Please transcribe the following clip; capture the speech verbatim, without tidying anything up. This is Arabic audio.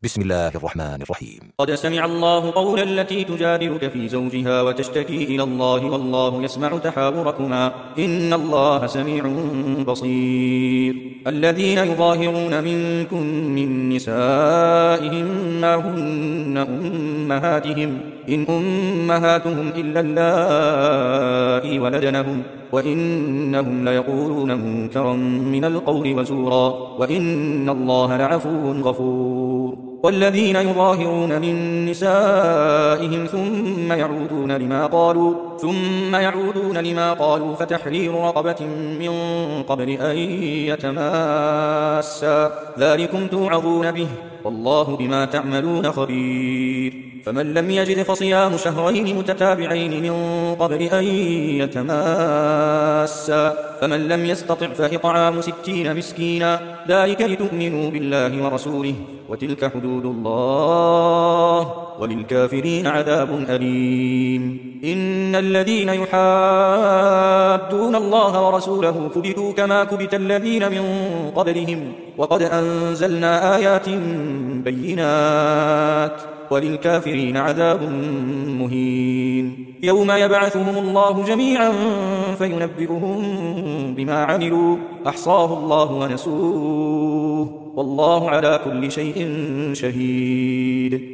بسم الله الرحمن الرحيم. قد سمع الله قول التي تجادلك في زوجها وتشتكي إلى الله والله يسمع تحاوركما إن الله سميع بصير. الذين يظاهرون منكم من نسائهم ما هن أمهاتهم إن أمهاتهم إلا اللائي ولدنهم وإنهم ليقولون منكرا من القول وزورا وإن الله لعفو غفور. والذين يظاهرون من نسائهم ثم يعودون لما قالوا ثم يعودون لما قالوا فتحرير رقبة من قبل أن يتماسا ذلكم توعظون به والله بما تعملون خبير. فمن لم يجد فصيام شهرين متتابعين من قبل أن يتماسا فمن لم يستطع فإطعام ستين مسكينا ذلك لتؤمنوا بالله ورسوله وتلك حدود الله وللكافرين عذاب أليم. إن الذين يحادون الله ورسوله كبتوا كما كبت الذين من قبلهم وقد أنزلنا آيات بينات وللكافرين عذاب مهين. يوم يبعثهم الله جميعا فينبئهم بما عملوا أحصاه الله ونسوه والله على كل شيء شهيد.